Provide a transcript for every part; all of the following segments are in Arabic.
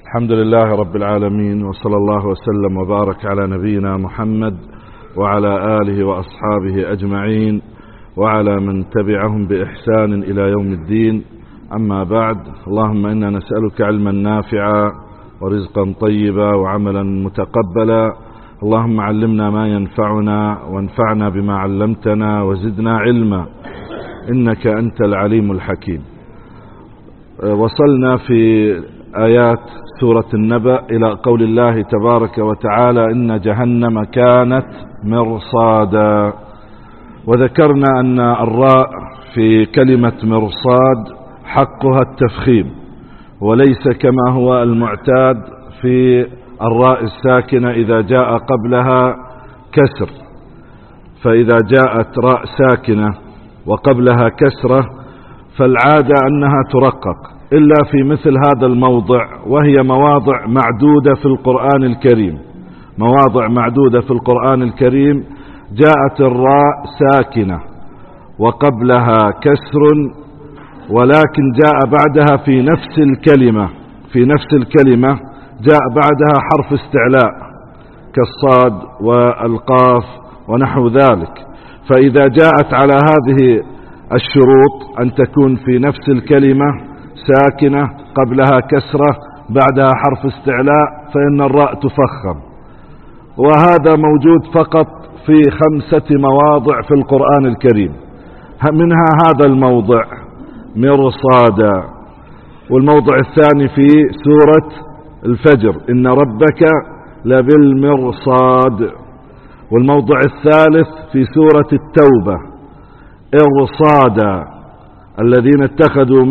الحمد لله رب العالمين، وصلى الله وسلم وبارك على نبينا محمد وعلى آله وأصحابه أجمعين وعلى من تبعهم بإحسان إلى يوم الدين. أما بعد، اللهم إنا نسألك علما نافعا ورزقا طيبا وعملا متقبلا. اللهم علمنا ما ينفعنا وانفعنا بما علمتنا وزدنا علما، إنك أنت العليم الحكيم. وصلنا في آيات سورة النبأ إلى قول الله تبارك وتعالى: إن جهنم كانت مرصادا. وذكرنا أن الراء في كلمة مرصاد حقها التفخيم، وليس كما هو المعتاد في الراء الساكنة إذا جاء قبلها كسر. فإذا جاءت راء ساكنة وقبلها كسرة فالعادة أنها ترقق، إلا في مثل هذا الموضع، وهي مواضع معدودة في القرآن الكريم. مواضع معدودة في القرآن الكريم جاءت الراء ساكنة وقبلها كسر، ولكن جاء بعدها في نفس الكلمة جاء بعدها حرف استعلاء كالصاد والقاف ونحو ذلك. فإذا جاءت على هذه الشروط أن تكون في نفس الكلمة ساكنة قبلها كسرة بعدها حرف استعلاء فإن الراء تفخم. وهذا موجود فقط في 5 مواضع في القرآن الكريم، منها هذا الموضع مرصادا، والموضع الثاني في سورة الفجر: إن ربك لبالمرصاد، والموضع الثالث في سورة التوبة: إرصادا الذين اتخذوا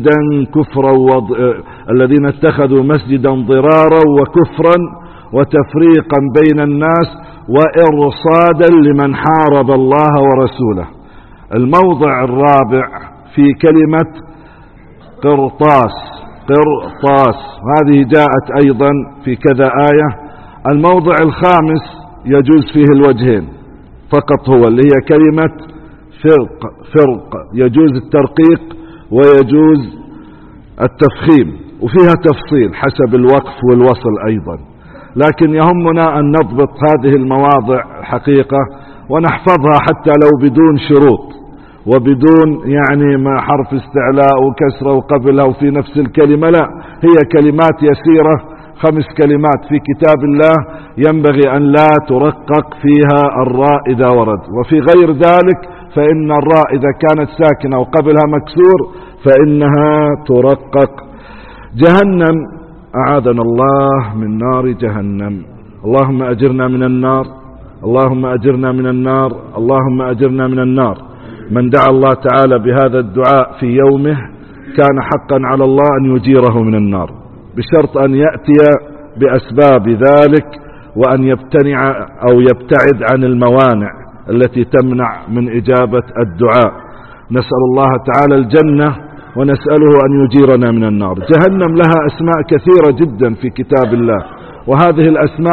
مسجدا ضرارا وكفرا وتفريقا بين الناس وإرصادا لمن حارب الله ورسوله. الموضع الرابع في كلمة قرطاس، هذه جاءت أيضا في كذا آية. الموضع الخامس يجوز فيه الوجهين فقط، هو اللي هي كلمة فرق، يجوز الترقيق ويجوز التفخيم، وفيها تفصيل حسب الوقف والوصل أيضا. لكن يهمنا أن نضبط هذه المواضع حقيقة ونحفظها حتى لو بدون شروط وبدون ما حرف استعلاء وكسرة وقبلها وفي نفس الكلمة، لا، هي كلمات يسيرة، 5 كلمات في كتاب الله ينبغي أن لا ترقق فيها الراء إذا ورد. وفي غير ذلك فإن الراء إذا كانت ساكنة وقبلها مكسور فإنها ترقق. جهنم، أعاذنا الله من نار جهنم. اللهم أجرنا من النار، اللهم أجرنا من النار، اللهم أجرنا من النار. من دعا الله تعالى بهذا الدعاء في يومه كان حقا على الله أن يجيره من النار، بشرط أن يأتي بأسباب ذلك وأن يبتعد عن الموانع التي تمنع من إجابة الدعاء. نسأل الله تعالى الجنة ونسأله أن يجيرنا من النار. جهنم لها أسماء كثيرة جدا في كتاب الله، وهذه الأسماء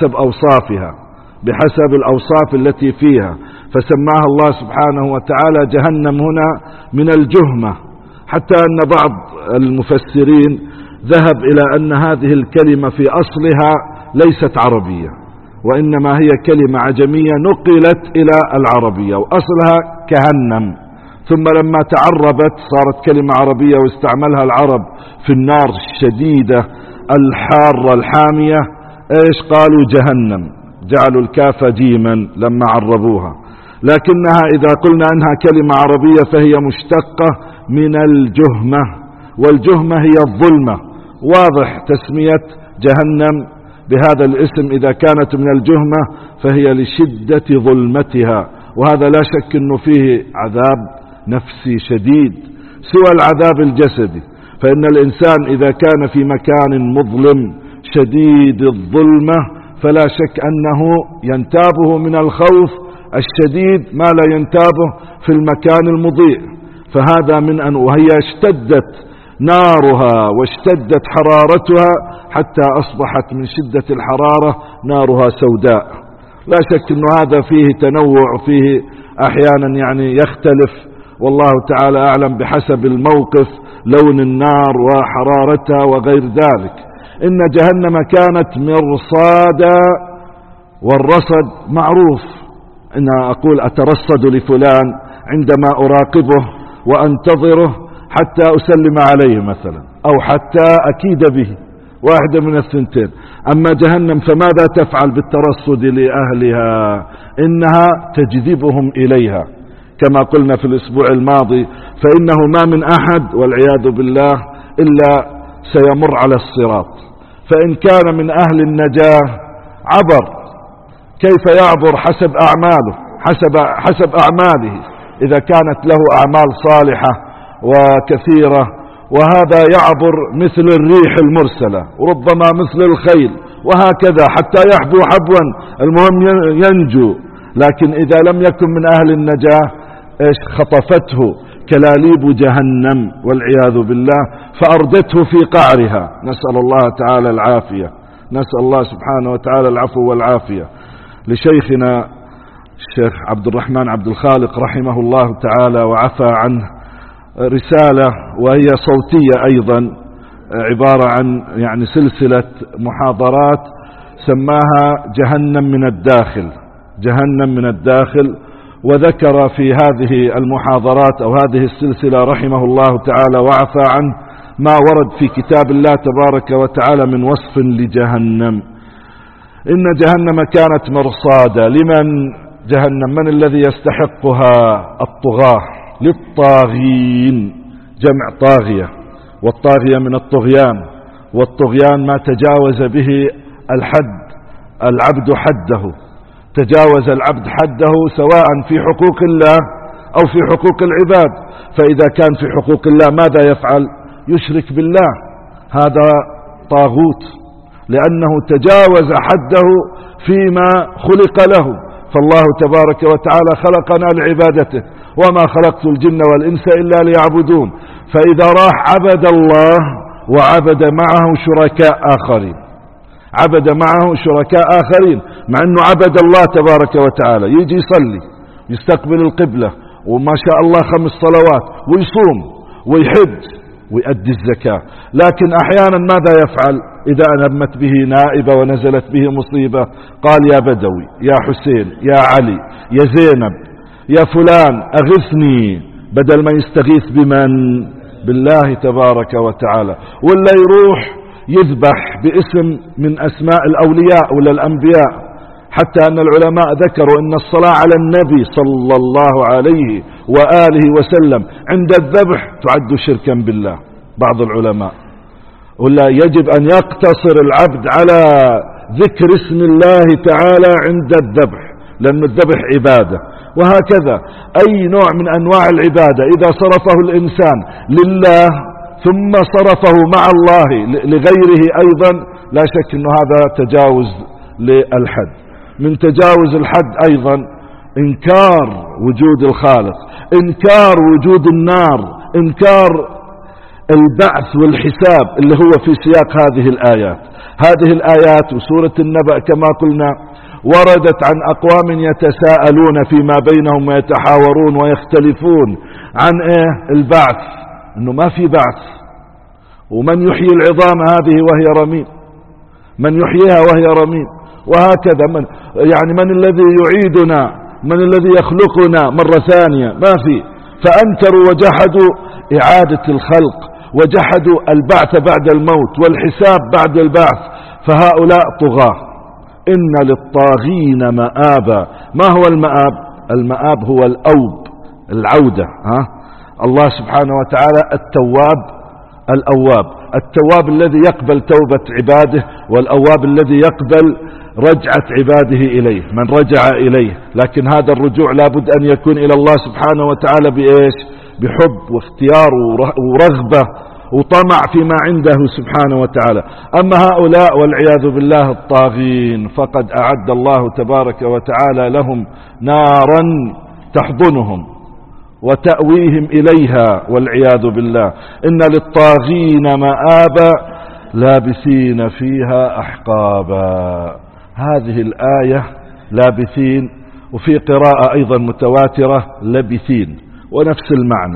بحسب الأوصاف التي فيها، فسماها الله سبحانه وتعالى جهنم هنا من الجهمة، حتى أن بعض المفسرين ذهب إلى أن هذه الكلمة في أصلها ليست عربية، وإنما هي كلمة عجمية نقلت إلى العربية، وأصلها كهنم، ثم لما تعربت صارت كلمة عربية واستعملها العرب في النار الشديدة الحارة الحامية. قالوا جهنم، جعلوا الكاف جيما لما عربوها. لكنها إذا قلنا أنها كلمة عربية فهي مشتقة من الجهمة، والجهمة هي الظلمة. واضح تسمية جهنم بهذا الاسم إذا كانت من الجهمة فهي لشدة ظلمتها، وهذا لا شك أنه فيه عذاب نفسي شديد سوى العذاب الجسدي. فإن الإنسان إذا كان في مكان مظلم شديد الظلمة فلا شك أنه ينتابه من الخوف الشديد ما لا ينتابه في المكان المضيء. فهذا وهي اشتدت نارها واشتدت حرارتها حتى أصبحت من شدة الحرارة نارها سوداء. لا شك أن هذا فيه تنوع، فيه أحيانا يختلف، والله تعالى أعلم بحسب الموقف لون النار وحرارتها وغير ذلك. إن جهنم كانت مرصادا، والرصد معروف، إن أقول أترصد لفلان عندما أراقبه وأنتظره حتى أسلم عليه مثلا، أو حتى أكيد به، واحدة من الثنتين. أما جهنم فماذا تفعل بالترصد لأهلها؟ إنها تجذبهم إليها، كما قلنا في الأسبوع الماضي، فإنه ما من أحد والعياذ بالله إلا سيمر على الصراط، فإن كان من أهل النجاة عبر. كيف يعبر؟ حسب أعماله، حسب أعماله، إذا كانت له أعمال صالحة وكثيرة، وهذا يعبر مثل الريح المرسلة، وربما مثل الخيل، وهكذا حتى يحبو حبوا، المهم ينجو. لكن إذا لم يكن من أهل النجاة خطفته كلاليب جهنم والعياذ بالله، فأردته في قعرها. نسأل الله تعالى العافية، نسأل الله سبحانه وتعالى العفو والعافية. لشيخنا الشيخ عبد الرحمن عبد الخالق رحمه الله تعالى وعفى عنه رسالة، وهي صوتية أيضا، عبارة عن يعني سلسلة محاضرات سماها جهنم من الداخل، جهنم من الداخل. وذكر في هذه المحاضرات أو هذه السلسلة رحمه الله تعالى وعفى عنه ما ورد في كتاب الله تبارك وتعالى من وصف لجهنم. إن جهنم كانت مرصادا. لمن جهنم؟ من الذي يستحقها؟ الطغاة، للطاغين، جمع طاغية، والطاغية من الطغيان، والطغيان ما تجاوز به الحد، العبد حده، تجاوز العبد حده سواء في حقوق الله أو في حقوق العباد. فإذا كان في حقوق الله ماذا يفعل؟ يشرك بالله، هذا طاغوت، لأنه تجاوز حده فيما خلق له. فالله تبارك وتعالى خلقنا لعبادته، وما خلقت الجن والإنس إلا ليعبدون. فإذا راح عبد الله وعبد معه شركاء آخرين، عبد معه شركاء آخرين، مع أنه عبد الله تبارك وتعالى، يجي يصلي، يستقبل القبلة، وما شاء الله 5 صلوات، ويصوم ويحج ويؤدي الزكاة. لكن أحيانا ماذا يفعل؟ إذا ألمت به نائبة ونزلت به مصيبة قال يا بدوي، يا حسين، يا علي، يا زينب، يا فلان أغثني، بدل ما يستغيث بمن؟ بالله تبارك وتعالى. ولا يروح يذبح باسم من أسماء الأولياء ولا الأنبياء، حتى أن العلماء ذكروا أن الصلاة على النبي صلى الله عليه وآله وسلم عند الذبح تعد شركا بالله. بعض العلماء ولا يجب أن يقتصر العبد على ذكر اسم الله تعالى عند الذبح، لأن الذبح عبادة. وهكذا أي نوع من أنواع العبادة إذا صرفه الإنسان لله ثم صرفه مع الله لغيره أيضا، لا شك أن هذا تجاوز للحد. من تجاوز الحد أيضا إنكار وجود الخالق، إنكار وجود النار، إنكار البعث والحساب اللي هو في سياق هذه الآيات. هذه الآيات وسورة النبأ كما قلنا وردت عن أقوام يتساءلون فيما بينهم ويتحاورون ويختلفون عن البعث، إنه ما في بعث. ومن يحيي العظام هذه وهي رميم، من يحييها وهي رميم. وهكذا من الذي يعيدنا، من الذي يخلقنا مرة ثانية؟ ما في. فأنكروا وجحدوا إعادة الخلق، وجحدوا البعث بعد الموت والحساب بعد البعث. فهؤلاء طغاة. إن للطاغين مآبا. ما هو المآب؟ المآب هو الأوب، العودة. الله سبحانه وتعالى التواب الأواب، التواب الذي يقبل توبة عباده، والأواب الذي يقبل رجعة عباده إليه، من رجع إليه. لكن هذا الرجوع لابد أن يكون إلى الله سبحانه وتعالى بإيش؟ بحب واختيار ورغبة وطمع فيما عنده سبحانه وتعالى. أما هؤلاء والعياذ بالله الطاغين فقد أعد الله تبارك وتعالى لهم نارا تحضنهم وتأويهم إليها والعياذ بالله. إن للطاغين مآبا لابثين فيها أحقابا. هذه الآية لابثين، وفي قراءة أيضا متواترة لبثين، ونفس المعنى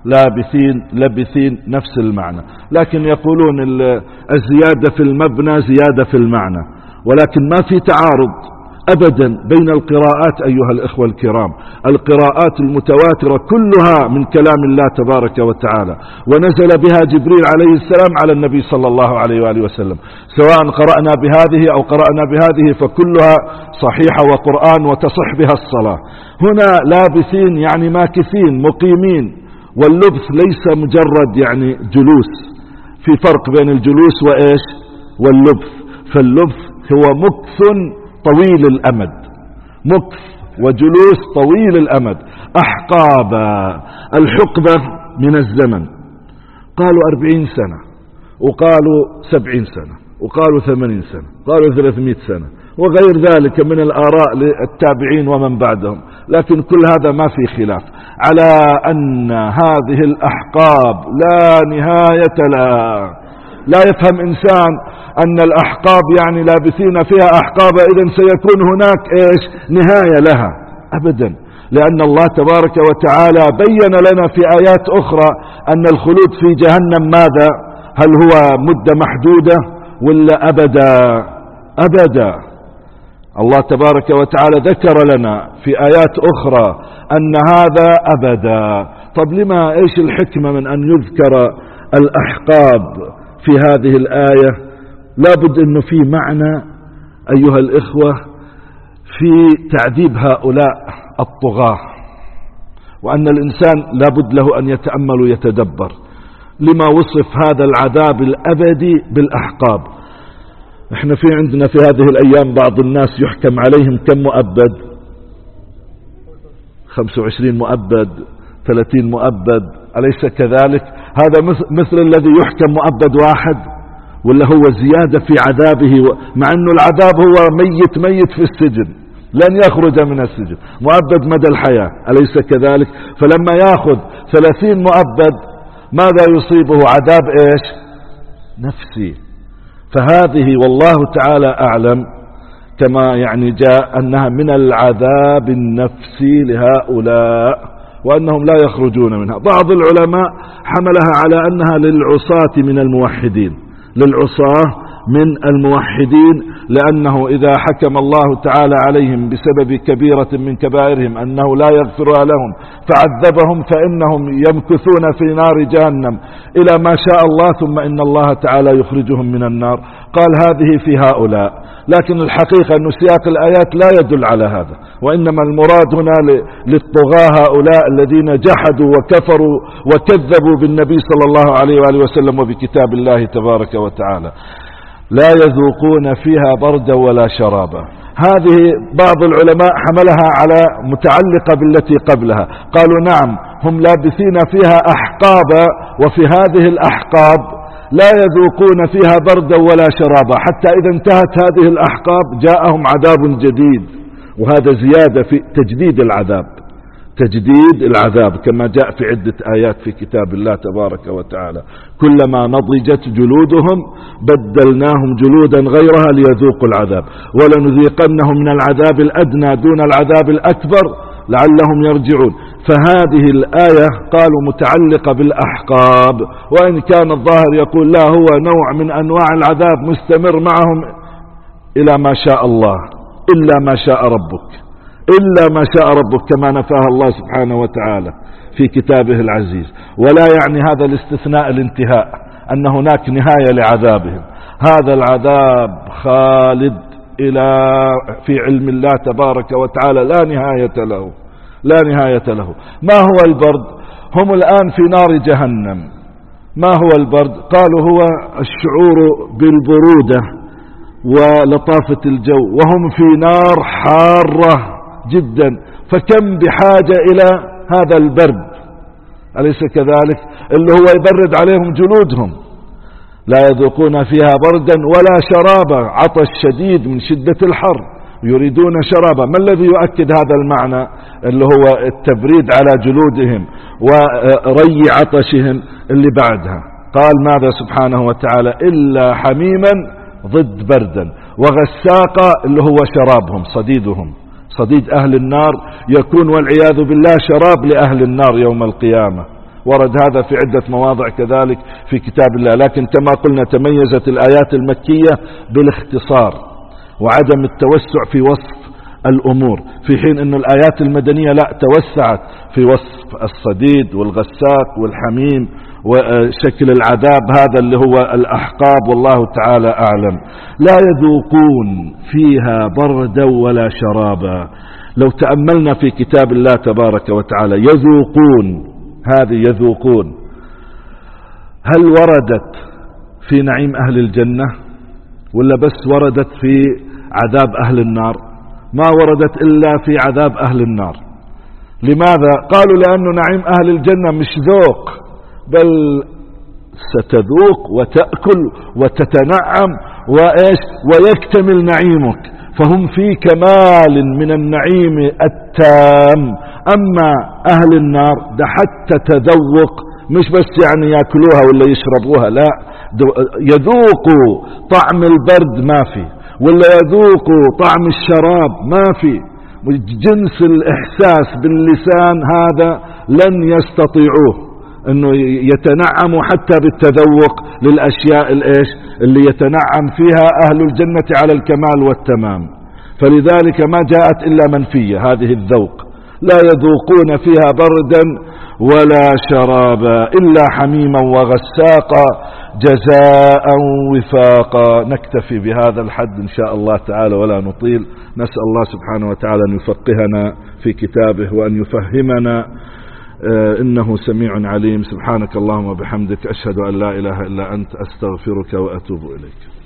لبثين نفس المعنى، لكن يقولون الزيادة في المبنى زيادة في المعنى، ولكن ما في تعارض أبدا بين القراءات أيها الإخوة الكرام. القراءات المتواترة كلها من كلام الله تبارك وتعالى، ونزل بها جبريل عليه السلام على النبي صلى الله عليه وآله وسلم، سواء قرأنا بهذه أو قرأنا بهذه فكلها صحيحة وقرآن وتصح بها الصلاة. هنا لابثين يعني ماكثين مقيمين، واللبث ليس مجرد يعني جلوس، في فرق بين الجلوس وإيش واللبث. فاللبث هو مكث طويل الأمد، مكث وجلوس طويل الأمد. أحقابا، الحقبة من الزمن، قالوا 40 سنة وقالوا 70 سنة وقالوا 80 سنة قالوا 300 سنة وغير ذلك من الآراء للتابعين ومن بعدهم، لكن كل هذا ما في خلاف على أن هذه الأحقاب لا نهاية لها. لا يفهم إنسان أن الأحقاب يعني لابثين فيها أحقابا إذن سيكون هناك إيش نهاية لها، أبدا، لأن الله تبارك وتعالى بين لنا في آيات أخرى أن الخلود في جهنم ماذا؟ هل هو مدة محدودة ولا أبدا؟ أبدا. الله تبارك وتعالى ذكر لنا في آيات أخرى أن هذا أبدا. طب لما إيش الحكمة من أن يذكر الأحقاب في هذه الآية؟ لابد أنه في معنى أيها الإخوة في تعذيب هؤلاء الطغاة، وأن الإنسان لابد له أن يتأمل ويتدبر لما وصف هذا العذاب الأبدي بالأحقاب. احنا في عندنا في هذه الأيام بعض الناس يحكم عليهم كم مؤبد؟ 25 مؤبد، 30 مؤبد، أليس كذلك؟ هذا مثل الذي يحكم مؤبد واحد، ولا هو زيادة في عذابه مع أنه العذاب هو ميت في السجن لن يخرج من السجن، مؤبد مدى الحياة، أليس كذلك؟ فلما يأخذ 30 مؤبد ماذا يصيبه؟ عذاب إيش؟ نفسي. فهذه والله تعالى أعلم كما يعني جاء أنها من العذاب النفسي لهؤلاء وأنهم لا يخرجون منها. بعض العلماء حملها على أنها للعصاة من الموحدين، للعصاة من الموحدين، لأنه إذا حكم الله تعالى عليهم بسبب كبيرة من كبائرهم أنه لا يغفرها لهم فعذبهم فإنهم يمكثون في نار جهنم إلى ما شاء الله، ثم إن الله تعالى يخرجهم من النار. قال هذه في هؤلاء، لكن الحقيقة أن سياق الآيات لا يدل على هذا، وإنما المراد هنا للطغاة هؤلاء الذين جحدوا وكفروا وكذبوا بالنبي صلى الله عليه وآله وسلم وبكتاب الله تبارك وتعالى. لا يذوقون فيها بردا ولا شرابا. هذه بعض العلماء حملها على متعلقة بالتي قبلها، قالوا نعم هم لابثين فيها أحقابا، وفي هذه الأحقاب لا يذوقون فيها بردا ولا شرابا، حتى إذا انتهت هذه الأحقاب جاءهم عذاب جديد، وهذا زيادة في تجديد العذاب، تجديد العذاب كما جاء في عدة آيات في كتاب الله تبارك وتعالى. كلما نضجت جلودهم بدلناهم جلودا غيرها ليذوقوا العذاب ولنذيقنهم من العذاب الأدنى دون العذاب الأكبر لعلهم يرجعون. فهذه الآية قالوا متعلقة بالأحقاب، وإن كان الظاهر يقول لا، هو نوع من أنواع العذاب مستمر معهم إلى ما شاء الله، إلا ما شاء ربك، إلا ما شاء ربك كما نفاها الله سبحانه وتعالى في كتابه العزيز. ولا يعني هذا الاستثناء الانتهاء أن هناك نهاية لعذابهم، هذا العذاب خالد إلى في علم الله تبارك وتعالى، لا نهاية له، لا نهاية له. ما هو البرد؟ هم الآن في نار جهنم. ما هو البرد؟ قالوا هو الشعور بالبرودة ولطافة الجو، وهم في نار حارة جدا، فكم بحاجة إلى هذا البرد، أليس كذلك؟ اللي هو يبرد عليهم جلودهم. لا يذوقون فيها بردا ولا شرابا، عطش شديد من شدة الحر، يريدون شرابا. ما الذي يؤكد هذا المعنى؟ اللي هو التبريد على جلودهم وري عطشهم اللي بعدها. قال ماذا سبحانه وتعالى؟ إلا حميما ضد بردا، وغساقا اللي هو شرابهم، صديدهم، صديد أهل النار يكون والعياذ بالله شراب لأهل النار يوم القيامة. ورد هذا في عدة مواضع كذلك في كتاب الله. لكن كما قلنا تميزت الآيات المكية بالاختصار وعدم التوسع في وصف الأمور، في حين أن الآيات المدنية لا توسعت في وصف الصديد والغساق والحميم وشكل العذاب هذا اللي هو الأحقاب، والله تعالى أعلم. لا يذوقون فيها بردا ولا شرابا. لو تأملنا في كتاب الله تبارك وتعالى يذوقون، هذه يذوقون هل وردت في نعيم أهل الجنة ولا بس وردت في عذاب أهل النار؟ ما وردت إلا في عذاب أهل النار. لماذا؟ قالوا لأنه نعيم أهل الجنة مش ذوق، بل ستذوق وتأكل وتتنعم ويكتمل نعيمك، فهم في كمال من النعيم التام. أما أهل النار ده حتى تذوق، مش بس يعني يأكلوها ولا يشربوها، لا، يذوقوا طعم البرد ما في، ولا يذوقوا طعم الشراب ما في، جنس الإحساس باللسان هذا لن يستطيعوه انه يتنعموا حتى بالتذوق للاشياء اللي يتنعم فيها اهل الجنة على الكمال والتمام. فلذلك ما جاءت الا منفية هذه الذوق. لا يذوقون فيها بردا ولا شرابا إلا حميما وغساقا جزاء وفاقا. نكتفي بهذا الحد إن شاء الله تعالى ولا نطيل. نسأل الله سبحانه وتعالى أن يفقهنا في كتابه وأن يفهمنا، إنه سميع عليم. سبحانك اللهم وبحمدك، أشهد أن لا إله إلا أنت، أستغفرك وأتوب إليك.